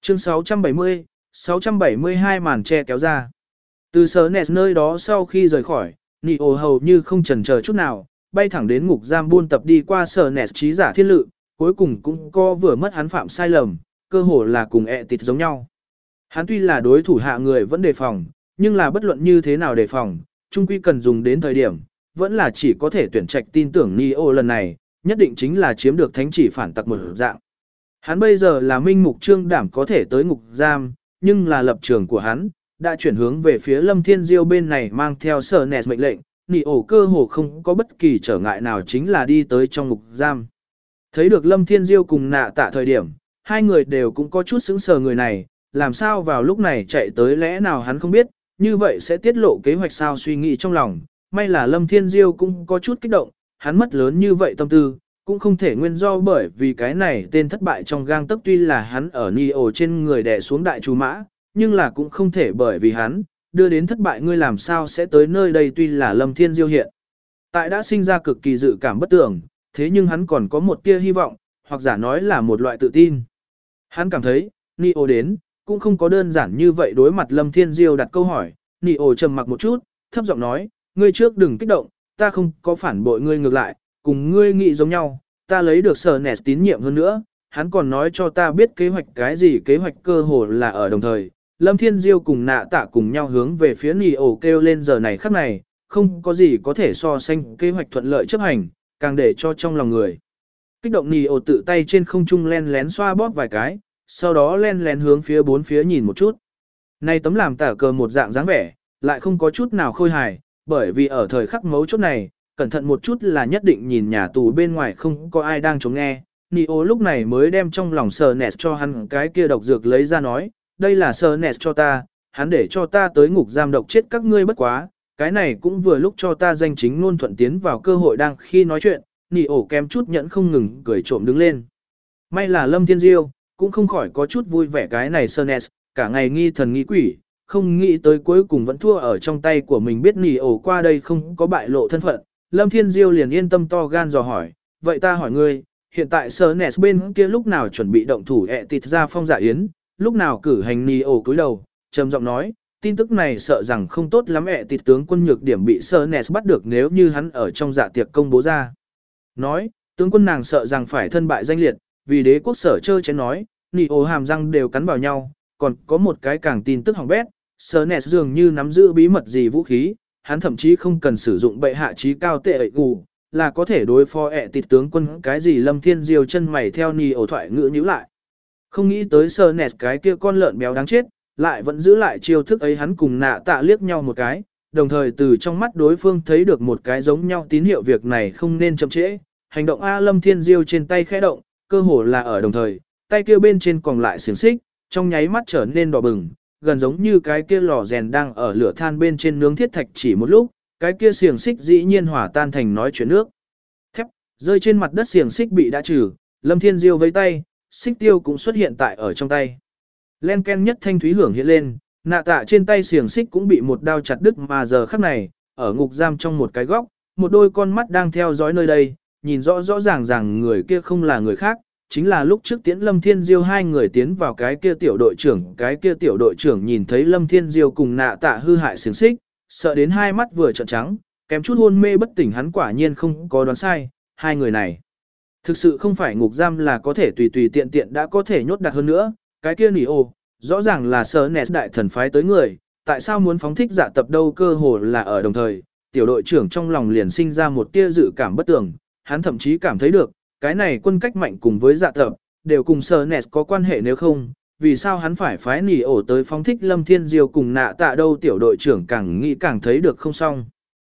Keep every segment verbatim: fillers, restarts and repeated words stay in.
Chương sáu trăm bảy mươi, sáu trăm bảy mươi hai màn che kéo ra. Từ sở nẹt nơi đó sau khi rời khỏi, Neo hầu như không chần chờ chút nào, bay thẳng đến ngục giam buôn tập đi qua sở nẹt trí giả thiên lự, cuối cùng cũng co vừa mất hắn phạm sai lầm, cơ hồ là cùng ẹ tịt giống nhau. Hắn tuy là đối thủ hạ người vẫn đề phòng, nhưng là bất luận như thế nào đề phòng, chung quy cần dùng đến thời điểm, vẫn là chỉ có thể tuyển trạch tin tưởng Neo lần này, nhất định chính là chiếm được thánh chỉ phản tặc một dạng. Hắn bây giờ là minh mục trương đảm có thể tới ngục giam, nhưng là lập trường của hắn, đã chuyển hướng về phía Lâm Thiên Diêu bên này mang theo sở nẹt mệnh lệnh, Neo cơ hồ không có bất kỳ trở ngại nào chính là đi tới trong ngục giam. Thấy được Lâm Thiên Diêu cùng nạ tạ thời điểm, hai người đều cũng có chút sững sờ người này, làm sao vào lúc này chạy tới lẽ nào hắn không biết, như vậy sẽ tiết lộ kế hoạch sao suy nghĩ trong lòng, may là Lâm Thiên Diêu cũng có chút kích động, hắn mất lớn như vậy tâm tư, cũng không thể nguyên do bởi vì cái này tên thất bại trong gang tấc tuy là hắn ở Neo trên người đè xuống đại chú mã, nhưng là cũng không thể bởi vì hắn, đưa đến thất bại ngươi làm sao sẽ tới nơi đây tuy là Lâm Thiên Diêu hiện. Tại đã sinh ra cực kỳ dự cảm bất tưởng, thế nhưng hắn còn có một tia hy vọng, hoặc giả nói là một loại tự tin. Hắn cảm thấy, Neo đến, cũng không có đơn giản như vậy đối mặt Lâm Thiên Diêu đặt câu hỏi, Neo trầm mặc một chút, thấp giọng nói, ngươi trước đừng kích động, ta không có phản bội ngươi ngược lại, cùng ngươi nghĩ giống nhau, ta lấy được sở nẹt tín nhiệm hơn nữa, hắn còn nói cho ta biết kế hoạch cái gì kế hoạch cơ hồ là ở đồng thời. Lâm Thiên Diêu cùng nạ tạ cùng nhau hướng về phía Neo kêu lên giờ này khắc này, không có gì có thể so sánh kế hoạch thuận lợi chấp hành, càng để cho trong lòng người. Kích động Neo tự tay trên không trung len lén xoa bóp vài cái, sau đó len lén hướng phía bốn phía nhìn một chút. Này tấm làm tả cờ một dạng dáng vẻ, lại không có chút nào khôi hài, bởi vì ở thời khắc mấu chốt này, cẩn thận một chút là nhất định nhìn nhà tù bên ngoài không có ai đang chống nghe. Neo lúc này mới đem trong lòng sờ nẹt cho hắn cái kia độc dược lấy ra nói, đây là sờ nẹt cho ta, hắn để cho ta tới ngục giam độc chết các ngươi bất quá, cái này cũng vừa lúc cho ta danh chính ngôn thuận tiến vào cơ hội đang khi nói chuyện, Neo kém chút nhẫn không ngừng cười trộm đứng lên. May là Lâm Thiên Diêu, cũng không khỏi có chút vui vẻ cái này sờ nẹt, cả ngày nghi thần nghi quỷ, không nghĩ tới cuối cùng vẫn thua ở trong tay của mình biết Neo qua đây không có bại lộ thân phận. Lâm Thiên Diêu liền yên tâm to gan dò hỏi, vậy ta hỏi ngươi, hiện tại sờ nẹt bên kia lúc nào chuẩn bị động thủ ẹ tịt ra phong dạ yến, lúc nào cử hành Neo cúi đầu, trầm giọng nói, tin tức này sợ rằng không tốt lắm ẹ tịt tướng quân nhược điểm bị sờ nẹt bắt được nếu như hắn ở trong dạ tiệc công bố ra. Nói, tướng quân nàng sợ rằng phải thân bại danh liệt, vì đế quốc sở chơ chén nói, Neo hàm răng đều cắn vào nhau, còn có một cái càng tin tức hỏng bét, sờ nẹt dường như nắm giữ bí mật gì vũ khí. Hắn thậm chí không cần sử dụng bệ hạ trí cao tệ ẩy gù, là có thể đối phó ẹ tịt tướng quân cái gì Lâm Thiên Diêu chân mày theo Neo thoại ngữ nhíu lại. Không nghĩ tới sờ nẹt cái kia con lợn béo đáng chết, lại vẫn giữ lại chiêu thức ấy hắn cùng nạ tạ liếc nhau một cái, đồng thời từ trong mắt đối phương thấy được một cái giống nhau tín hiệu việc này không nên chậm trễ. Hành động A Lâm Thiên Diêu trên tay khẽ động, cơ hồ là ở đồng thời, tay kia bên trên còn lại xiềng xích, trong nháy mắt trở nên đỏ bừng. Gần giống như cái kia lò rèn đang ở lửa than bên trên nướng thiết thạch chỉ một lúc, cái kia xiềng xích dĩ nhiên hỏa tan thành nói chuyện nước. Thép, rơi trên mặt đất xiềng xích bị đã trừ, Lâm Thiên Diêu với tay, xích tiêu cũng xuất hiện tại ở trong tay. Len ken nhất thanh thúy hưởng hiện lên, nạ tạ trên tay xiềng xích cũng bị một đao chặt đứt mà giờ khắc này, ở ngục giam trong một cái góc, một đôi con mắt đang theo dõi nơi đây, nhìn rõ rõ ràng ràng người kia không là người khác. Chính là lúc trước Tiễn Lâm Thiên Diêu hai người tiến vào cái kia tiểu đội trưởng, cái kia tiểu đội trưởng nhìn thấy Lâm Thiên Diêu cùng nạ tạ hư hại xiềng xích, sợ đến hai mắt vừa trợn trắng, kém chút hôn mê bất tỉnh hắn quả nhiên không có đoán sai, hai người này. Thực sự không phải ngục giam là có thể tùy tùy tiện tiện đã có thể nhốt đặt hơn nữa, cái kia nỉ ô, rõ ràng là sờ nẹt đại thần phái tới người, tại sao muốn phóng thích dạ tập đâu cơ hồ là ở đồng thời, tiểu đội trưởng trong lòng liền sinh ra một tia dự cảm bất tường, hắn thậm chí cảm thấy được, cái này quân cách mạnh cùng với dạ tập, đều cùng sờ nẹt có quan hệ nếu không, vì sao hắn phải phái nỉ ổ tới phóng thích Lâm Thiên Diêu cùng nạ tạ đâu tiểu đội trưởng càng nghĩ càng thấy được không xong.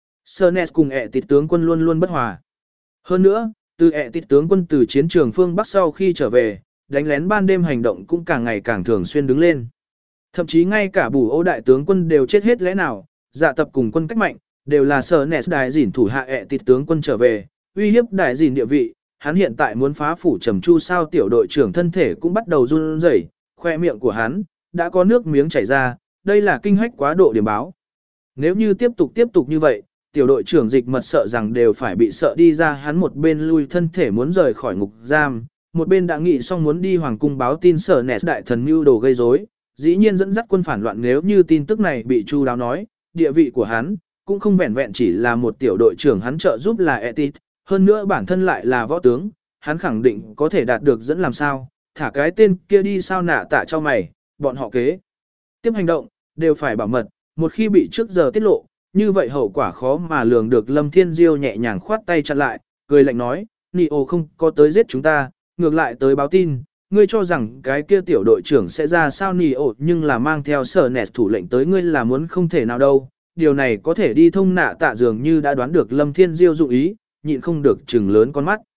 Sờ nẹt cùng ẹ tịt tướng quân luôn luôn bất hòa. Hơn nữa, từ ẹ tịt tướng quân từ chiến trường phương Bắc sau khi trở về, đánh lén ban đêm hành động cũng càng ngày càng thường xuyên đứng lên. Thậm chí ngay cả bù ô đại tướng quân đều chết hết lẽ nào, dạ tập cùng quân cách mạnh, đều là sờ nẹt đại dỉn thủ hạ ẹ tịt tướng quân trở về, uy hiếp đại dỉn địa vị. Hắn hiện tại muốn phá phủ trầm chu sao tiểu đội trưởng thân thể cũng bắt đầu run rẩy, khoe miệng của hắn đã có nước miếng chảy ra, đây là kinh hách quá độ điểm báo. Nếu như tiếp tục tiếp tục như vậy, tiểu đội trưởng dịch mật sợ rằng đều phải bị sợ đi ra hắn một bên lui thân thể muốn rời khỏi ngục giam, một bên đã nghĩ xong muốn đi hoàng cung báo tin sở nẹt đại thần mưu đồ gây rối, dĩ nhiên dẫn dắt quân phản loạn. Nếu như tin tức này bị chu đáo nói, địa vị của hắn cũng không vẹn vẹn chỉ là một tiểu đội trưởng, hắn trợ giúp là Etit, hơn nữa bản thân lại là võ tướng, hắn khẳng định có thể đạt được dẫn làm sao, thả cái tên kia đi sao nạ tạ cho mày, bọn họ kế tiếp hành động đều phải bảo mật, một khi bị trước giờ tiết lộ, như vậy hậu quả khó mà lường được. Lâm Thiên Diêu nhẹ nhàng khoát tay chặn lại, cười lạnh nói, Nio không có tới giết chúng ta, ngược lại tới báo tin, ngươi cho rằng cái kia tiểu đội trưởng sẽ ra sao? Nio nhưng là mang theo sở nẹt thủ lệnh tới, ngươi là muốn không thể nào đâu. Điều này có thể đi thông nạ tạ dường như đã đoán được Lâm Thiên Diêu dụng ý, nhịn không được trừng lớn con mắt.